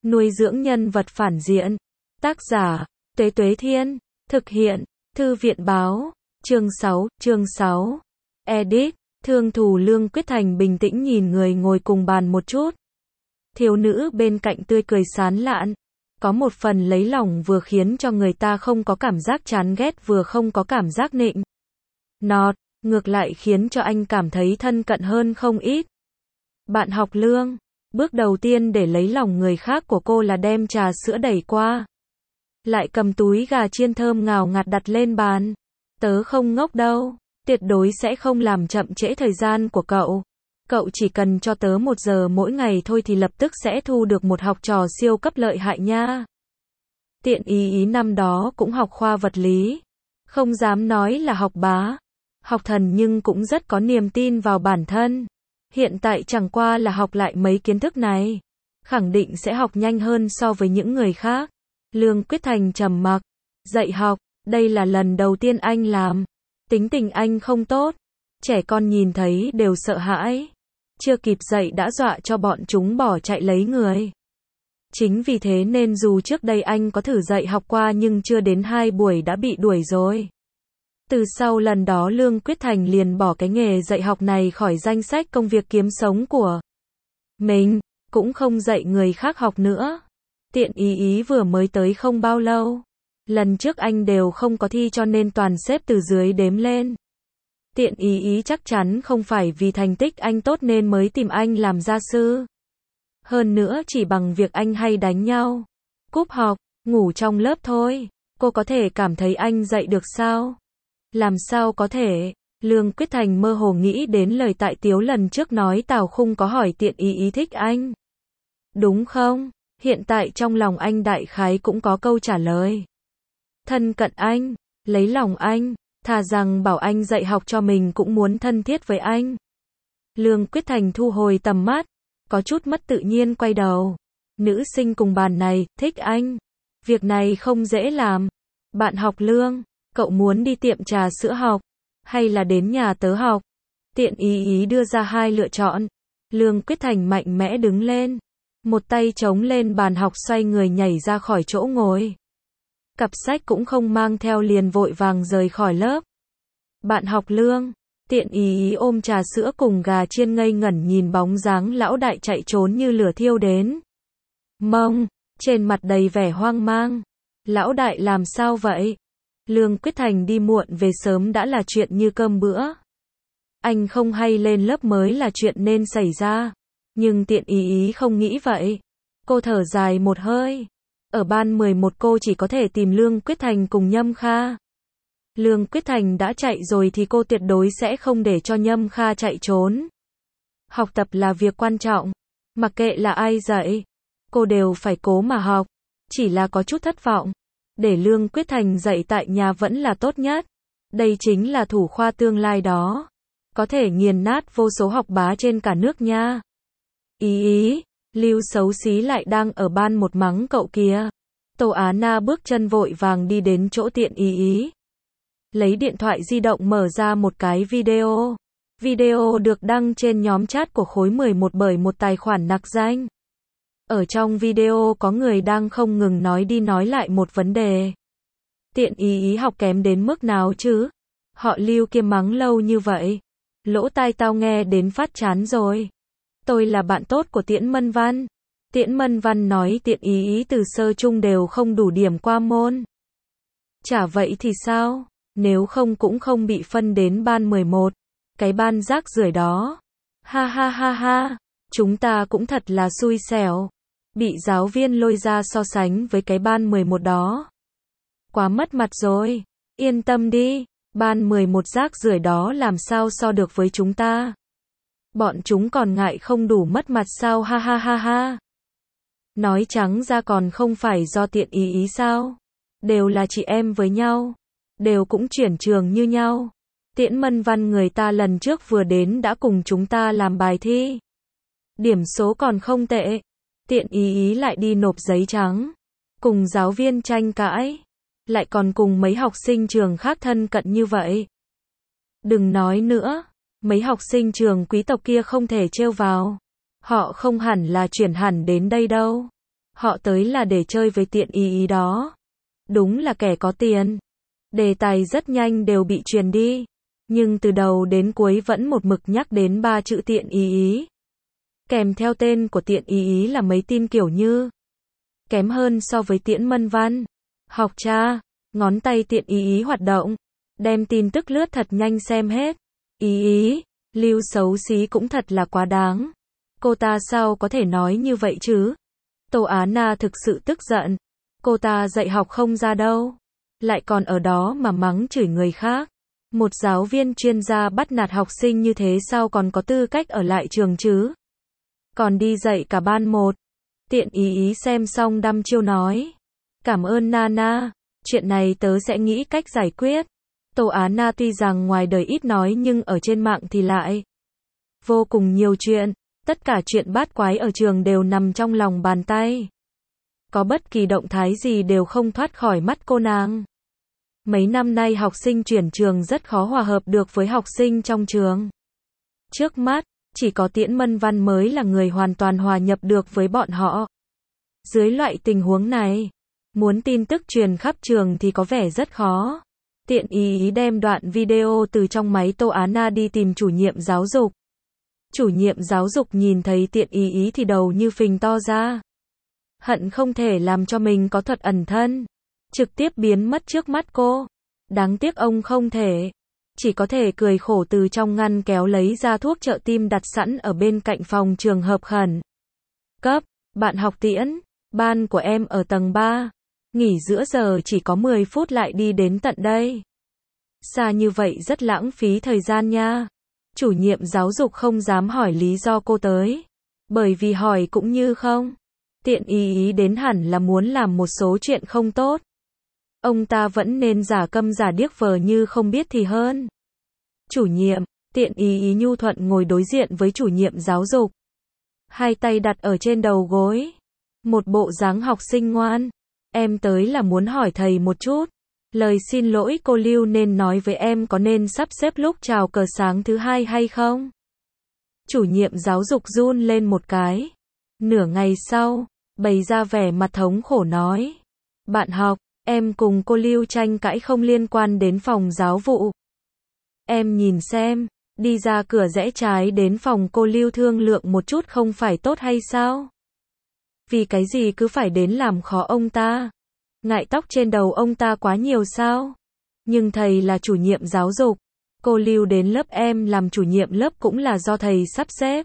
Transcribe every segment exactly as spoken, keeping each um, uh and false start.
Nuôi dưỡng nhân vật phản diện. Tác giả, Tuế Tuế Thiên. Thực hiện, Thư viện Báo. Chương sáu, chương sáu. Edit, Thương Thù Lương Quyết Thành bình tĩnh nhìn người ngồi cùng bàn một chút. Thiếu nữ bên cạnh tươi cười sán lạn. Có một phần lấy lòng vừa khiến cho người ta không có cảm giác chán ghét vừa không có cảm giác nịnh nọt, ngược lại khiến cho anh cảm thấy thân cận hơn không ít. Bạn học Lương, bước đầu tiên để lấy lòng người khác của cô là đem trà sữa đẩy qua. Lại cầm túi gà chiên thơm ngào ngạt đặt lên bàn. Tớ không ngốc đâu, tuyệt đối sẽ không làm chậm trễ thời gian của cậu. Cậu chỉ cần cho tớ một giờ mỗi ngày thôi thì lập tức sẽ thu được một học trò siêu cấp lợi hại nha. Tiện ý ý năm đó cũng học khoa vật lý. Không dám nói là học bá, học thần nhưng cũng rất có niềm tin vào bản thân. Hiện tại chẳng qua là học lại mấy kiến thức này. Khẳng định sẽ học nhanh hơn so với những người khác. Lương Quyết Thành trầm mặc. Dạy học, đây là lần đầu tiên anh làm. Tính tình anh không tốt. Trẻ con nhìn thấy đều sợ hãi. Chưa kịp dạy đã dọa cho bọn chúng bỏ chạy lấy người. Chính vì thế nên dù trước đây anh có thử dạy học qua nhưng chưa đến hai buổi đã bị đuổi rồi. Từ sau lần đó Lương Quyết Thành liền bỏ cái nghề dạy học này khỏi danh sách công việc kiếm sống của mình, cũng không dạy người khác học nữa. Tiện ý ý vừa mới tới không bao lâu. Lần trước anh đều không có thi cho nên toàn xếp từ dưới đếm lên. Tiện ý ý chắc chắn không phải vì thành tích anh tốt nên mới tìm anh làm gia sư. Hơn nữa chỉ bằng việc anh hay đánh nhau, cúp học, ngủ trong lớp thôi, cô có thể cảm thấy anh dạy được sao? Làm sao có thể? Lương Quyết Thành mơ hồ nghĩ đến lời Tại Tiếu lần trước nói Tào Khung có hỏi tiện ý ý thích anh. Đúng không? Hiện tại trong lòng anh đại khái cũng có câu trả lời. Thân cận anh, lấy lòng anh, thà rằng bảo anh dạy học cho mình cũng muốn thân thiết với anh. Lương Quyết Thành thu hồi tầm mắt, có chút mất tự nhiên quay đầu. Nữ sinh cùng bàn này, thích anh. Việc này không dễ làm. Bạn học Lương, cậu muốn đi tiệm trà sữa học, hay là đến nhà tớ học? Tiện ý ý đưa ra hai lựa chọn. Lương Quyết Thành mạnh mẽ đứng lên. Một tay chống lên bàn học xoay người nhảy ra khỏi chỗ ngồi. Cặp sách cũng không mang theo liền vội vàng rời khỏi lớp. Bạn học Lương, tiện ý ý ôm trà sữa cùng gà chiên ngây ngẩn nhìn bóng dáng lão đại chạy trốn như lửa thiêu đến. Mông, trên mặt đầy vẻ hoang mang. Lão đại làm sao vậy? Lương Quyết Thành đi muộn về sớm đã là chuyện như cơm bữa. Anh không hay lên lớp mới là chuyện nên xảy ra. Nhưng tiện ý ý không nghĩ vậy. Cô thở dài một hơi. Ở ban mười một cô chỉ có thể tìm Lương Quyết Thành cùng Nhâm Kha. Lương Quyết Thành đã chạy rồi thì cô tuyệt đối sẽ không để cho Nhâm Kha chạy trốn. Học tập là việc quan trọng. Mặc kệ là ai dạy, cô đều phải cố mà học. Chỉ là có chút thất vọng. Để Lương Quyết Thành dạy tại nhà vẫn là tốt nhất. Đây chính là thủ khoa tương lai đó. Có thể nghiền nát vô số học bá trên cả nước nha. Ý ý, Lưu xấu xí lại đang ở ban một mắng cậu kìa. Tô Á Na bước chân vội vàng đi đến chỗ tiện ý ý. Lấy điện thoại di động mở ra một cái video. Video được đăng trên nhóm chat của khối mười một bởi một tài khoản nặc danh. Ở trong video có người đang không ngừng nói đi nói lại một vấn đề. Tiện ý ý học kém đến mức nào chứ? Họ Lưu kia mắng lâu như vậy. Lỗ tai tao nghe đến phát chán rồi. Tôi là bạn tốt của Tiễn Mân Văn. Tiễn Mân Văn nói tiện ý ý từ sơ trung đều không đủ điểm qua môn. Chả vậy thì sao? Nếu không cũng không bị phân đến ban mười một. Cái ban rác rưởi đó. Ha ha ha ha. Chúng ta cũng thật là xui xẻo. Bị giáo viên lôi ra so sánh với cái ban mười một đó. Quá mất mặt rồi. Yên tâm đi. Ban mười một rác rưởi đó làm sao so được với chúng ta. Bọn chúng còn ngại không đủ mất mặt sao ha ha ha ha. Nói trắng ra còn không phải do tiện ý ý sao. Đều là chị em với nhau. Đều cũng chuyển trường như nhau. Tiễn Mân Văn người ta lần trước vừa đến đã cùng chúng ta làm bài thi. Điểm số còn không tệ. Tiện ý ý lại đi nộp giấy trắng. Cùng giáo viên tranh cãi. Lại còn cùng mấy học sinh trường khác thân cận như vậy. Đừng nói nữa. Mấy học sinh trường quý tộc kia không thể trêu vào. Họ không hẳn là chuyển hẳn đến đây đâu. Họ tới là để chơi với Tiện ý ý đó. Đúng là kẻ có tiền. Đề tài rất nhanh đều bị truyền đi. Nhưng từ đầu đến cuối vẫn một mực nhắc đến ba chữ Tiện ý ý. Kèm theo tên của Tiện ý ý là mấy tin kiểu như kém hơn so với Tiễn Mân Văn. Học cha, ngón tay Tiện ý ý hoạt động. Đem tin tức lướt thật nhanh xem hết. Ý ý, Lưu xấu xí cũng thật là quá đáng. Cô ta sao có thể nói như vậy chứ? Tô Á Na thực sự tức giận. Cô ta dạy học không ra đâu. Lại còn ở đó mà mắng chửi người khác. Một giáo viên chuyên gia bắt nạt học sinh như thế sao còn có tư cách ở lại trường chứ? Còn đi dạy cả ban một. Tiện ý ý xem xong đăm chiêu nói. Cảm ơn Nana. Chuyện này tớ sẽ nghĩ cách giải quyết. Tô Á Na tuy rằng ngoài đời ít nói nhưng ở trên mạng thì lại vô cùng nhiều chuyện. Tất cả chuyện bát quái ở trường đều nằm trong lòng bàn tay. Có bất kỳ động thái gì đều không thoát khỏi mắt cô nàng. Mấy năm nay học sinh chuyển trường rất khó hòa hợp được với học sinh trong trường. Trước mắt, chỉ có Tiễn Mân Văn mới là người hoàn toàn hòa nhập được với bọn họ. Dưới loại tình huống này, muốn tin tức truyền khắp trường thì có vẻ rất khó. Tiện ý ý đem đoạn video từ trong máy Tô Á Na đi tìm chủ nhiệm giáo dục. Chủ nhiệm giáo dục nhìn thấy Tiện ý ý thì đầu như phình to ra. Hận không thể làm cho mình có thuật ẩn thân. Trực tiếp biến mất trước mắt cô. Đáng tiếc ông không thể. Chỉ có thể cười khổ từ trong ngăn kéo lấy ra thuốc trợ tim đặt sẵn ở bên cạnh phòng trường hợp khẩn. Cấp, bạn học Tiễn, ban của em ở tầng ba. Nghỉ giữa giờ chỉ có mười phút lại đi đến tận đây. Xa như vậy rất lãng phí thời gian nha. Chủ nhiệm giáo dục không dám hỏi lý do cô tới. Bởi vì hỏi cũng như không. Tiện ý ý đến hẳn là muốn làm một số chuyện không tốt. Ông ta vẫn nên giả câm giả điếc vờ như không biết thì hơn. Chủ nhiệm, Tiện ý ý nhu thuận ngồi đối diện với chủ nhiệm giáo dục. Hai tay đặt ở trên đầu gối. Một bộ dáng học sinh ngoan. Em tới là muốn hỏi thầy một chút. Lời xin lỗi cô Lưu nên nói với em có nên sắp xếp lúc chào cờ sáng thứ hai hay không? Chủ nhiệm giáo dục run lên một cái. Nửa ngày sau, bày ra vẻ mặt thống khổ nói. Bạn học, em cùng cô Lưu tranh cãi không liên quan đến phòng giáo vụ. Em nhìn xem, đi ra cửa rẽ trái đến phòng cô Lưu thương lượng một chút không phải tốt hay sao? Vì cái gì cứ phải đến làm khó ông ta? Ngại tóc trên đầu ông ta quá nhiều sao? Nhưng thầy là chủ nhiệm giáo dục. Cô Lưu đến lớp em làm chủ nhiệm lớp cũng là do thầy sắp xếp.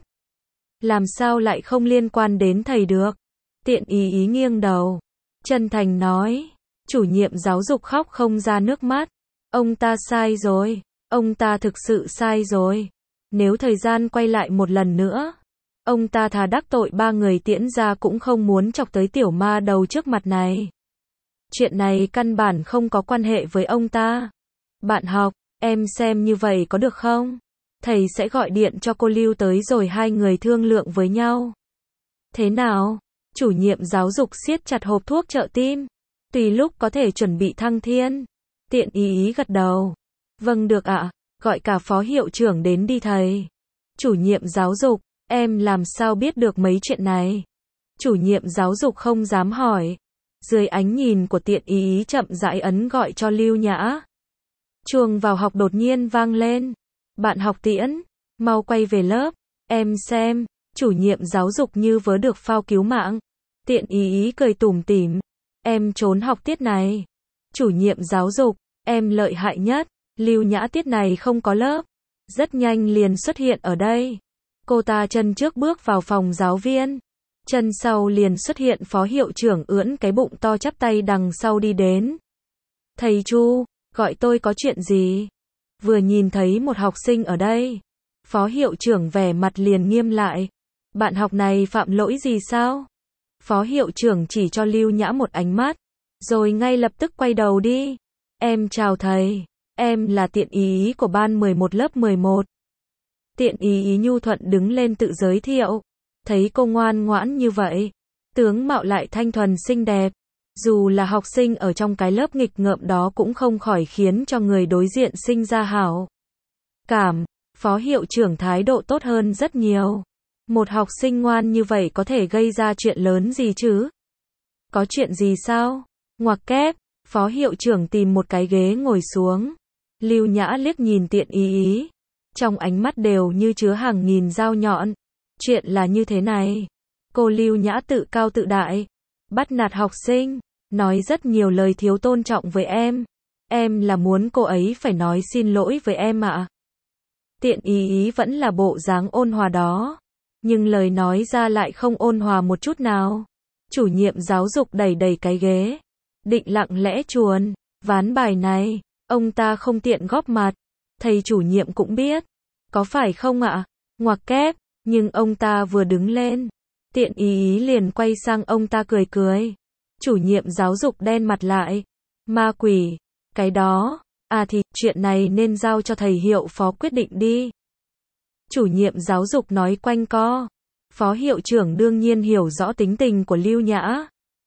Làm sao lại không liên quan đến thầy được? Tiện ý ý nghiêng đầu. Chân thành nói. Chủ nhiệm giáo dục khóc không ra nước mắt. Ông ta sai rồi. Ông ta thực sự sai rồi. Nếu thời gian quay lại một lần nữa, ông ta thà đắc tội ba người Tiễn ra cũng không muốn chọc tới tiểu ma đầu trước mặt này. Chuyện này căn bản không có quan hệ với ông ta. Bạn học, em xem như vậy có được không? Thầy sẽ gọi điện cho cô Lưu tới rồi hai người thương lượng với nhau. Thế nào? Chủ nhiệm giáo dục siết chặt hộp thuốc trợ tim. Tùy lúc có thể chuẩn bị thăng thiên. Tiện ý ý gật đầu. Vâng được ạ, gọi cả phó hiệu trưởng đến đi thầy. Chủ nhiệm giáo dục, em làm sao biết được mấy chuyện này? Chủ nhiệm giáo dục không dám hỏi. Dưới ánh nhìn của Tiện ý ý chậm rãi ấn gọi cho Lưu Nhã. Chuông vào học đột nhiên vang lên. Bạn học Tiễn, mau quay về lớp. Em xem, chủ nhiệm giáo dục như vớ được phao cứu mạng. Tiện ý ý cười tủm tỉm. Em trốn học tiết này. Chủ nhiệm giáo dục, em lợi hại nhất. Lưu Nhã tiết này không có lớp. Rất nhanh liền xuất hiện ở đây. Cô ta chân trước bước vào phòng giáo viên. Chân sau liền xuất hiện phó hiệu trưởng ưỡn cái bụng to chắp tay đằng sau đi đến. Thầy Chu, gọi tôi có chuyện gì? Vừa nhìn thấy một học sinh ở đây. Phó hiệu trưởng vẻ mặt liền nghiêm lại. Bạn học này phạm lỗi gì sao? Phó hiệu trưởng chỉ cho Lưu Nhã một ánh mắt. Rồi ngay lập tức quay đầu đi. Em chào thầy. Em là Tiện ý ý của ban mười một lớp mười một. Tiện ý ý nhu thuận đứng lên tự giới thiệu. Thấy cô ngoan ngoãn như vậy. Tướng mạo lại thanh thuần xinh đẹp. Dù là học sinh ở trong cái lớp nghịch ngợm đó cũng không khỏi khiến cho người đối diện sinh ra hảo cảm. Phó hiệu trưởng thái độ tốt hơn rất nhiều. Một học sinh ngoan như vậy có thể gây ra chuyện lớn gì chứ? Có chuyện gì sao? Ngoặc kép, phó hiệu trưởng tìm một cái ghế ngồi xuống. Lưu Nhã liếc nhìn Tiện Ý Ý. Trong ánh mắt đều như chứa hàng nghìn dao nhọn. Chuyện là như thế này. Cô Lưu Nhã tự cao tự đại. Bắt nạt học sinh. Nói rất nhiều lời thiếu tôn trọng với em. Em là muốn cô ấy phải nói xin lỗi với em ạ. Tiện Ý Ý vẫn là bộ dáng ôn hòa đó. Nhưng lời nói ra lại không ôn hòa một chút nào. Chủ nhiệm giáo dục đẩy đẩy cái ghế. Định lặng lẽ chuồn. Ván bài này, ông ta không tiện góp mặt. Thầy chủ nhiệm cũng biết. Có phải không ạ? Ngoặc kép. Nhưng ông ta vừa đứng lên. Tiện Ý Ý liền quay sang ông ta cười cười. Chủ nhiệm giáo dục đen mặt lại. Ma quỷ. Cái đó. À thì, chuyện này nên giao cho thầy hiệu phó quyết định đi. Chủ nhiệm giáo dục nói quanh co. Phó hiệu trưởng đương nhiên hiểu rõ tính tình của Lưu Nhã.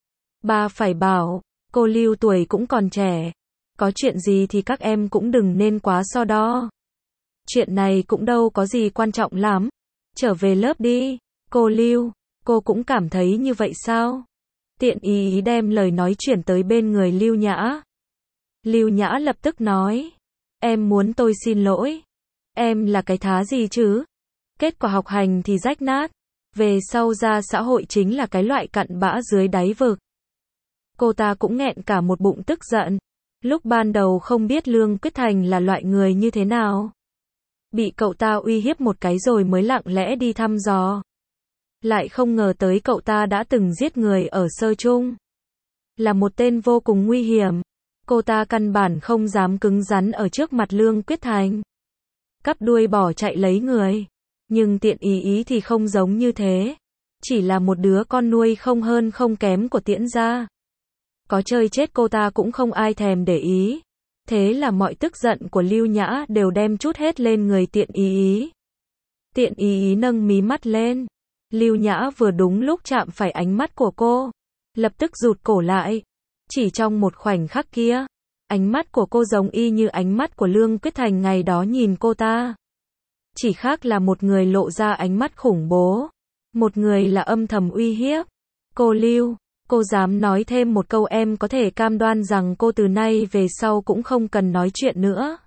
Bà phải bảo, cô Lưu tuổi cũng còn trẻ. Có chuyện gì thì các em cũng đừng nên quá so đo. Chuyện này cũng đâu có gì quan trọng lắm. Trở về lớp đi. Cô Lưu, cô cũng cảm thấy như vậy sao? Tiện Ý Ý đem lời nói chuyển tới bên người Lưu Nhã. Lưu Nhã lập tức nói. Em muốn tôi xin lỗi. Em là cái thá gì chứ? Kết quả học hành thì rách nát. Về sau ra xã hội chính là cái loại cặn bã dưới đáy vực. Cô ta cũng nghẹn cả một bụng tức giận. Lúc ban đầu không biết Lương Quyết Thành là loại người như thế nào. Bị cậu ta uy hiếp một cái rồi mới lặng lẽ đi thăm dò. Lại không ngờ tới cậu ta đã từng giết người ở sơ trung. Là một tên vô cùng nguy hiểm. Cô ta căn bản không dám cứng rắn ở trước mặt Lương Quyết Thành. Cắp đuôi bỏ chạy lấy người. Nhưng Tiện Ý Ý thì không giống như thế. Chỉ là một đứa con nuôi không hơn không kém của Tiễn gia. Có chơi chết cô ta cũng không ai thèm để ý. Thế là mọi tức giận của Lưu Nhã đều đem trút hết lên người Tiện Ý Ý. Tiện Ý Ý nâng mí mắt lên. Lưu Nhã vừa đúng lúc chạm phải ánh mắt của cô. Lập tức rụt cổ lại. Chỉ trong một khoảnh khắc kia. Ánh mắt của cô giống y như ánh mắt của Lương Quyết Thành ngày đó nhìn cô ta. Chỉ khác là một người lộ ra ánh mắt khủng bố. Một người là âm thầm uy hiếp. Cô Lưu, cô dám nói thêm một câu em có thể cam đoan rằng cô từ nay về sau cũng không cần nói chuyện nữa.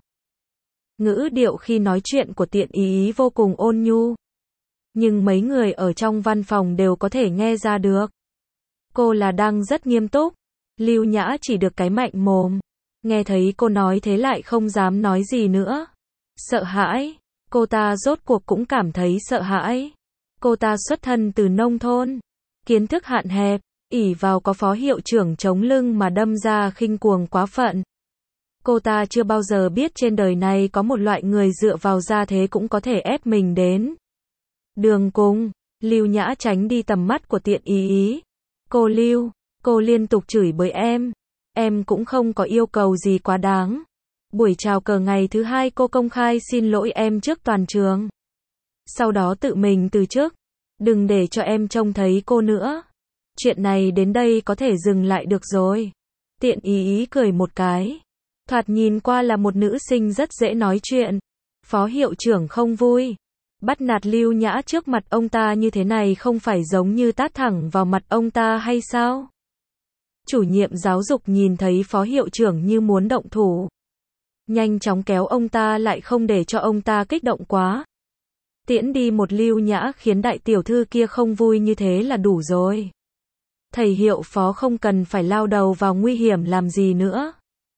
Ngữ điệu khi nói chuyện của Tiện Ý Ý vô cùng ôn nhu. Nhưng mấy người ở trong văn phòng đều có thể nghe ra được. Cô là đang rất nghiêm túc. Lưu Nhã chỉ được cái mạnh mồm. Nghe thấy cô nói thế lại không dám nói gì nữa. Sợ hãi. Cô ta rốt cuộc cũng cảm thấy sợ hãi. Cô ta xuất thân từ nông thôn. Kiến thức hạn hẹp. Ỷ vào có phó hiệu trưởng chống lưng mà đâm ra khinh cuồng quá phận. Cô ta chưa bao giờ biết trên đời này có một loại người dựa vào gia thế cũng có thể ép mình đến đường cùng. Lưu Nhã tránh đi tầm mắt của Tiện Ý Ý. Cô Lưu, cô liên tục chửi bới em. Em cũng không có yêu cầu gì quá đáng. Buổi chào cờ ngày thứ hai cô công khai xin lỗi em trước toàn trường. Sau đó tự mình từ chức. Đừng để cho em trông thấy cô nữa. Chuyện này đến đây có thể dừng lại được rồi. Tiện Ý Ý cười một cái. Thoạt nhìn qua là một nữ sinh rất dễ nói chuyện. Phó hiệu trưởng không vui. Bắt nạt Lưu Nhã trước mặt ông ta như thế này không phải giống như tát thẳng vào mặt ông ta hay sao? Chủ nhiệm giáo dục nhìn thấy phó hiệu trưởng như muốn động thủ. Nhanh chóng kéo ông ta lại không để cho ông ta kích động quá. Tiễn đi một Lưu Nhã khiến đại tiểu thư kia không vui như thế là đủ rồi. Thầy hiệu phó không cần phải lao đầu vào nguy hiểm làm gì nữa.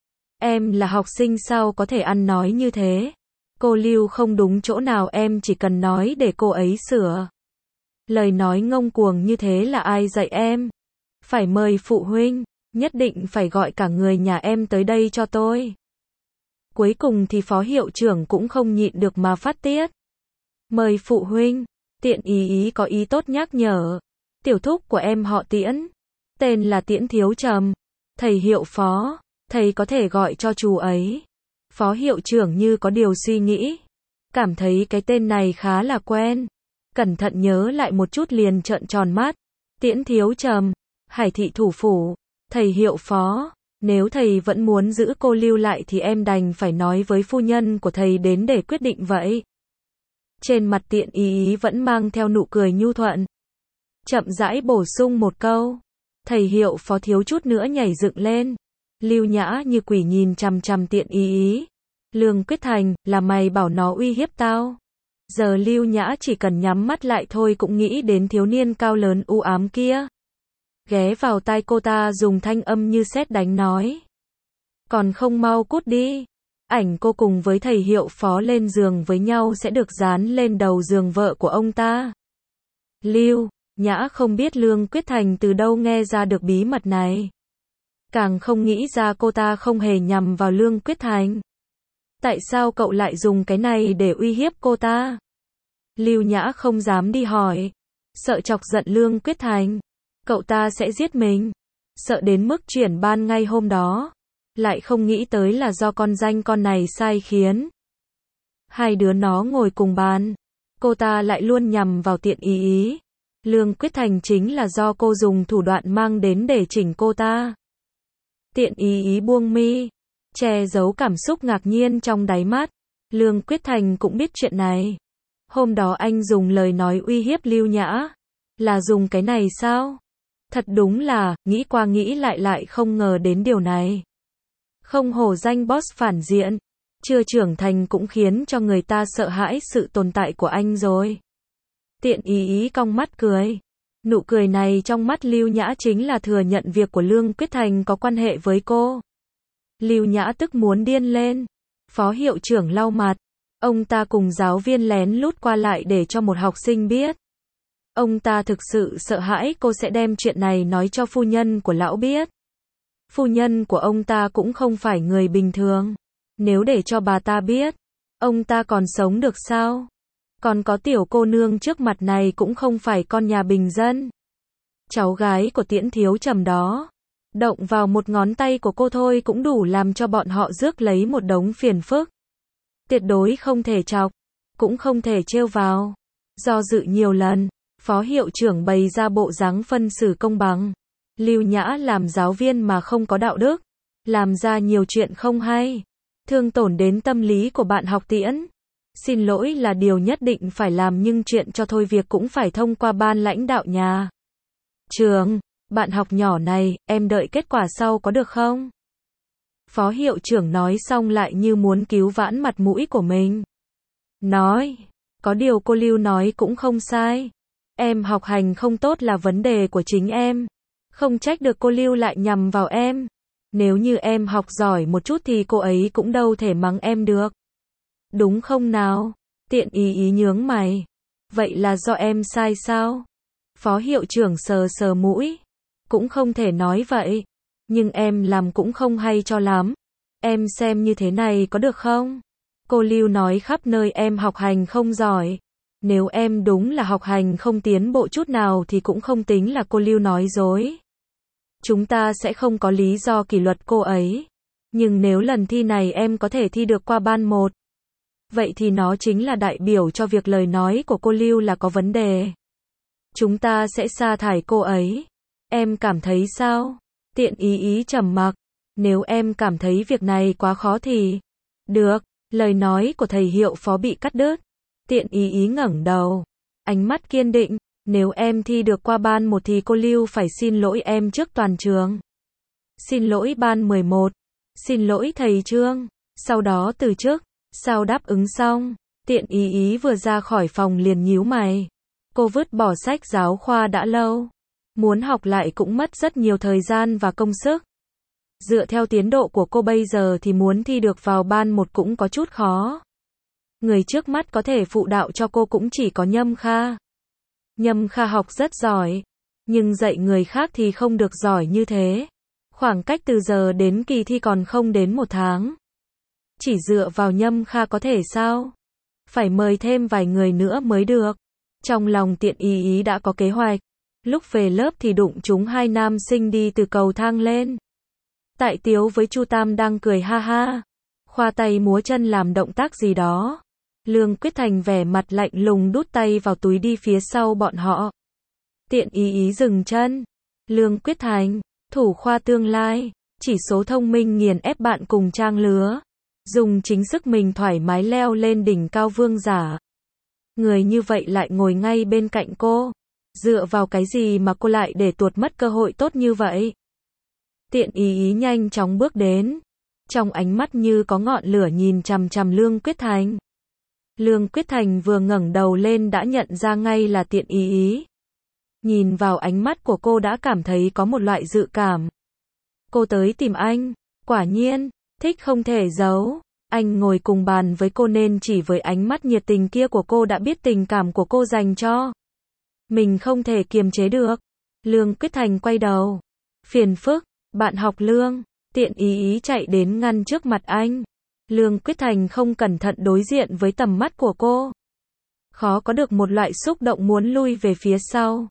Em là học sinh sao có thể ăn nói như thế. Cô Lưu không đúng chỗ nào em chỉ cần nói để cô ấy sửa. Lời nói ngông cuồng như thế là ai dạy em? Phải mời phụ huynh, nhất định phải gọi cả người nhà em tới đây cho tôi. Cuối cùng thì phó hiệu trưởng cũng không nhịn được mà phát tiết. Mời phụ huynh, Tiện Ý Ý có ý tốt nhắc nhở. Tiểu thúc của em họ Tiễn, tên là Tiễn Thiếu Trầm. Thầy hiệu phó, thầy có thể gọi cho chú ấy. Phó hiệu trưởng như có điều suy nghĩ. Cảm thấy cái tên này khá là quen. Cẩn thận nhớ lại một chút liền trợn tròn mắt. Tiễn Thiếu Trầm, Hải thị thủ phủ. Thầy hiệu phó, nếu thầy vẫn muốn giữ cô Lưu lại thì em đành phải nói với phu nhân của thầy đến để quyết định vậy. Trên mặt Tiện Ý Ý vẫn mang theo nụ cười nhu thuận. Chậm rãi bổ sung một câu. Thầy hiệu phó thiếu chút nữa nhảy dựng lên. Lưu Nhã như quỷ nhìn chằm chằm Tiện Ý Ý. Lương Quyết Thành, là mày bảo nó uy hiếp tao. Giờ Lưu Nhã chỉ cần nhắm mắt lại thôi cũng nghĩ đến thiếu niên cao lớn u ám kia. Ghé vào tai cô ta dùng thanh âm như sét đánh nói. Còn không mau cút đi. Ảnh cô cùng với thầy hiệu phó lên giường với nhau sẽ được dán lên đầu giường vợ của ông ta. Lưu Nhã không biết Lương Quyết Thành từ đâu nghe ra được bí mật này. Càng không nghĩ ra cô ta không hề nhằm vào Lương Quyết Thành. Tại sao cậu lại dùng cái này để uy hiếp cô ta? Lưu Nhã không dám đi hỏi. Sợ chọc giận Lương Quyết Thành. Cậu ta sẽ giết mình. Sợ đến mức chuyển ban ngay hôm đó. Lại không nghĩ tới là do con danh con này sai khiến. Hai đứa nó ngồi cùng bàn. Cô ta lại luôn nhằm vào Tiện Ý Ý. Lương Quyết Thành chính là do cô dùng thủ đoạn mang đến để chỉnh cô ta. Tiện Ý Ý buông mi, che giấu cảm xúc ngạc nhiên trong đáy mắt. Lương Quyết Thành cũng biết chuyện này. Hôm đó anh dùng lời nói uy hiếp Lưu Nhã. Là dùng cái này sao? Thật đúng là, nghĩ qua nghĩ lại lại không ngờ đến điều này. Không hổ danh boss phản diện. Chưa trưởng thành cũng khiến cho người ta sợ hãi sự tồn tại của anh rồi. Tiện Ý Ý cong mắt cười. Nụ cười này trong mắt Lưu Nhã chính là thừa nhận việc của Lương Quyết Thành có quan hệ với cô. Lưu Nhã tức muốn điên lên. Phó hiệu trưởng lau mặt. Ông ta cùng giáo viên lén lút qua lại để cho một học sinh biết. Ông ta thực sự sợ hãi cô sẽ đem chuyện này nói cho phu nhân của lão biết. Phu nhân của ông ta cũng không phải người bình thường. Nếu để cho bà ta biết, ông ta còn sống được sao? Còn có tiểu cô nương trước mặt này cũng không phải con nhà bình dân. Cháu gái của Tiễn Thiếu Trầm đó. Động vào một ngón tay của cô thôi cũng đủ làm cho bọn họ rước lấy một đống phiền phức. Tuyệt đối không thể chọc, cũng không thể trêu vào. Do dự nhiều lần, phó hiệu trưởng bày ra bộ dáng phân xử công bằng. Lưu Nhã làm giáo viên mà không có đạo đức, làm ra nhiều chuyện không hay, thương tổn đến tâm lý của bạn học Tiễn. Xin lỗi là điều nhất định phải làm nhưng chuyện cho thôi việc cũng phải thông qua ban lãnh đạo nhà trường. Bạn học nhỏ này, em đợi kết quả sau có được không? Phó hiệu trưởng nói xong lại như muốn cứu vãn mặt mũi của mình. Nói, có điều cô Lưu nói cũng không sai. Em học hành không tốt là vấn đề của chính em. Không trách được cô Lưu lại nhằm vào em. Nếu như em học giỏi một chút thì cô ấy cũng đâu thể mắng em được. Đúng không nào? Tiện Ý Ý nhướng mày. Vậy là do em sai sao? Phó hiệu trưởng sờ sờ mũi. Cũng không thể nói vậy. Nhưng em làm cũng không hay cho lắm. Em xem như thế này có được không? Cô Lưu nói khắp nơi em học hành không giỏi. Nếu em đúng là học hành không tiến bộ chút nào thì cũng không tính là cô Lưu nói dối. Chúng ta sẽ không có lý do kỷ luật cô ấy. Nhưng nếu lần thi này em có thể thi được qua ban một, vậy thì nó chính là đại biểu cho việc lời nói của cô Lưu là có vấn đề. Chúng ta sẽ sa thải cô ấy. Em cảm thấy sao? Tiện Ý Ý trầm mặc. Nếu em cảm thấy việc này quá khó thì... Được. Lời nói của thầy hiệu phó bị cắt đứt. Tiện Ý Ý ngẩng đầu. Ánh mắt kiên định. Nếu em thi được qua ban một thì cô Lưu phải xin lỗi em trước toàn trường. Xin lỗi ban mười một. Xin lỗi thầy Trương. Sau đó từ chức. Sao đáp ứng xong, Tiện Ý Ý vừa ra khỏi phòng liền nhíu mày. Cô vứt bỏ sách giáo khoa đã lâu. Muốn học lại cũng mất rất nhiều thời gian và công sức. Dựa theo tiến độ của cô bây giờ thì muốn thi được vào ban một cũng có chút khó. Người trước mắt có thể phụ đạo cho cô cũng chỉ có Nhâm Kha. Nhâm Kha học rất giỏi, nhưng dạy người khác thì không được giỏi như thế. Khoảng cách từ giờ đến kỳ thi còn không đến một tháng. Chỉ dựa vào Nhâm Kha có thể sao? Phải mời thêm vài người nữa mới được. Trong lòng Tiện Ý Ý đã có kế hoạch. Lúc về lớp thì đụng trúng hai nam sinh đi từ cầu thang lên. Tại Tiếu với Chu Tam đang cười ha ha. Khoa tay múa chân làm động tác gì đó. Lương Quyết Thành vẻ mặt lạnh lùng đút tay vào túi đi phía sau bọn họ. Tiện Ý Ý dừng chân. Lương Quyết Thành, thủ khoa tương lai, chỉ số thông minh nghiền ép bạn cùng trang lứa. Dùng chính sức mình thoải mái leo lên đỉnh cao vương giả. Người như vậy lại ngồi ngay bên cạnh cô. Dựa vào cái gì mà cô lại để tuột mất cơ hội tốt như vậy? Tiện ý ý nhanh chóng bước đến. Trong ánh mắt như có ngọn lửa nhìn chằm chằm Lương Quyết Thành. Lương Quyết Thành vừa ngẩng đầu lên đã nhận ra ngay là tiện ý ý. Nhìn vào ánh mắt của cô đã cảm thấy có một loại dự cảm. Cô tới tìm anh. Quả nhiên, thích không thể giấu. Anh ngồi cùng bàn với cô nên chỉ với ánh mắt nhiệt tình kia của cô đã biết tình cảm của cô dành cho mình không thể kiềm chế được. Lương Quyết Thành quay đầu. Phiền phức, bạn học Lương. Tiện ý ý chạy đến ngăn trước mặt anh. Lương Quyết Thành không cẩn thận đối diện với tầm mắt của cô. Khó có được một loại xúc động muốn lui về phía sau.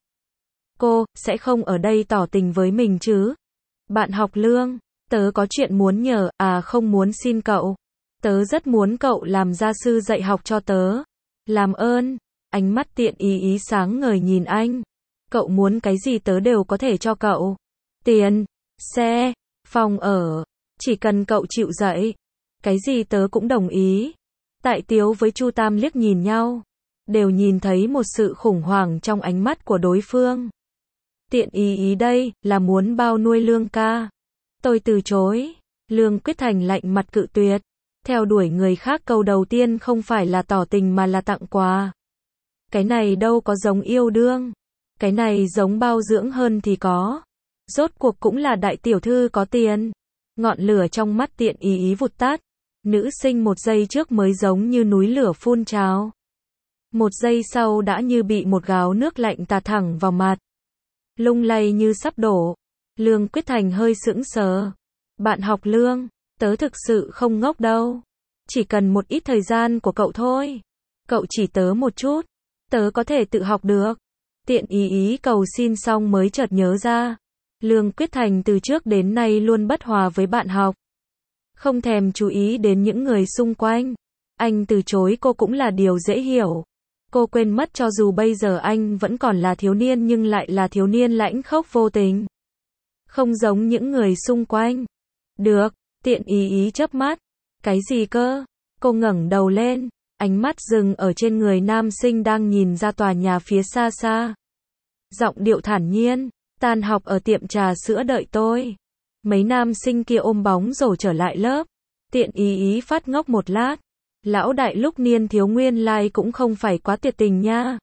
Cô, sẽ không ở đây tỏ tình với mình chứ? Bạn học Lương, tớ có chuyện muốn nhờ, à không muốn xin cậu. Tớ rất muốn cậu làm gia sư dạy học cho tớ. Làm ơn. Ánh mắt tiện ý ý sáng ngời nhìn anh. Cậu muốn cái gì tớ đều có thể cho cậu. Tiền, xe, phòng ở. Chỉ cần cậu chịu dạy. Cái gì tớ cũng đồng ý. Tại Tiếu với Chu Tam liếc nhìn nhau. Đều nhìn thấy một sự khủng hoảng trong ánh mắt của đối phương. Tiện ý ý đây, là muốn bao nuôi Lương ca. Tôi từ chối. Lương Quyết Thành lạnh mặt cự tuyệt. Theo đuổi người khác câu đầu tiên không phải là tỏ tình mà là tặng quà. Cái này đâu có giống yêu đương. Cái này giống bao dưỡng hơn thì có. Rốt cuộc cũng là đại tiểu thư có tiền. Ngọn lửa trong mắt tiện ý ý vụt tắt. Nữ sinh một giây trước mới giống như núi lửa phun trào. Một giây sau đã như bị một gáo nước lạnh tạt thẳng vào mặt. Lung lay như sắp đổ. Lương Quyết Thành hơi sững sờ. Bạn học Lương, tớ thực sự không ngốc đâu. Chỉ cần một ít thời gian của cậu thôi. Cậu chỉ tớ một chút. Tớ có thể tự học được. Tiện ý ý cầu xin xong mới chợt nhớ ra. Lương Quyết Thành từ trước đến nay luôn bất hòa với bạn học. Không thèm chú ý đến những người xung quanh. Anh từ chối cô cũng là điều dễ hiểu. Cô quên mất cho dù bây giờ anh vẫn còn là thiếu niên nhưng lại là thiếu niên lãnh khốc vô tình. Không giống những người xung quanh. Được, tiện ý ý chớp mắt. Cái gì cơ? Cô ngẩng đầu lên. Ánh mắt dừng ở trên người nam sinh đang nhìn ra tòa nhà phía xa xa. Giọng điệu thản nhiên. Tan học ở tiệm trà sữa đợi tôi. Mấy nam sinh kia ôm bóng rổ trở lại lớp. Tiện ý ý phát ngốc một lát. Lão đại lúc niên thiếu nguyên lai cũng không phải quá tuyệt tình nha.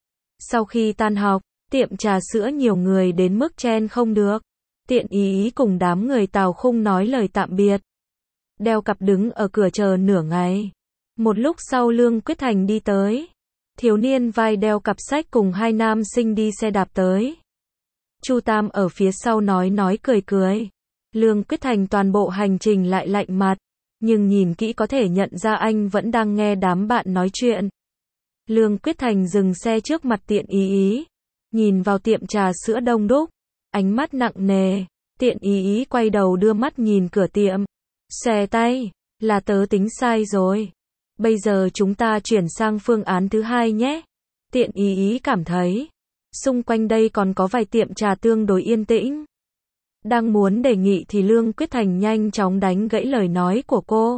Sau khi tan học, tiệm trà sữa nhiều người đến mức chen không được. Tiện ý ý cùng đám người Tào Khung nói lời tạm biệt. Đeo cặp đứng ở cửa chờ nửa ngày. Một lúc sau Lương Quyết Thành đi tới. Thiếu niên vai đeo cặp sách cùng hai nam sinh đi xe đạp tới. Chu Tam ở phía sau nói nói cười cười. Lương Quyết Thành toàn bộ hành trình lại lạnh mặt. Nhưng nhìn kỹ có thể nhận ra anh vẫn đang nghe đám bạn nói chuyện. Lương Quyết Thành dừng xe trước mặt tiện ý ý. Nhìn vào tiệm trà sữa đông đúc. Ánh mắt nặng nề. Tiện ý ý quay đầu đưa mắt nhìn cửa tiệm. Xòe tay. Là tớ tính sai rồi. Bây giờ chúng ta chuyển sang phương án thứ hai nhé. Tiện ý ý cảm thấy. Xung quanh đây còn có vài tiệm trà tương đối yên tĩnh. Đang muốn đề nghị thì Lương Quyết Thành nhanh chóng đánh gãy lời nói của cô.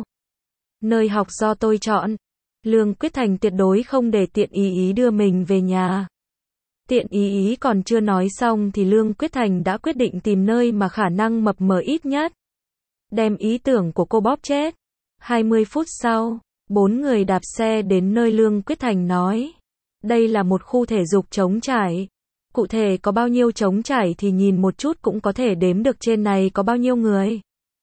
Nơi học do tôi chọn. Lương Quyết Thành tuyệt đối không để tiện ý ý đưa mình về nhà. Tiện ý ý còn chưa nói xong thì Lương Quyết Thành đã quyết định tìm nơi mà khả năng mập mờ ít nhất. Đem ý tưởng của cô bóp chết. hai mươi phút sau, bốn người đạp xe đến nơi Lương Quyết Thành nói. Đây là một khu thể dục trống trải. Cụ thể có bao nhiêu trống trải thì nhìn một chút cũng có thể đếm được trên này có bao nhiêu người.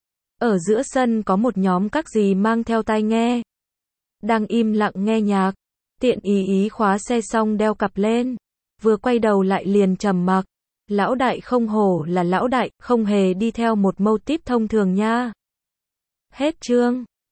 Ở giữa sân có một nhóm các dì mang theo tai nghe. Đang im lặng nghe nhạc. Tiện ý ý khóa xe xong đeo cặp lên. Vừa quay đầu lại liền trầm mặc. Lão đại không hổ là lão đại, không hề đi theo một mâu típ thông thường nha. Hết chương.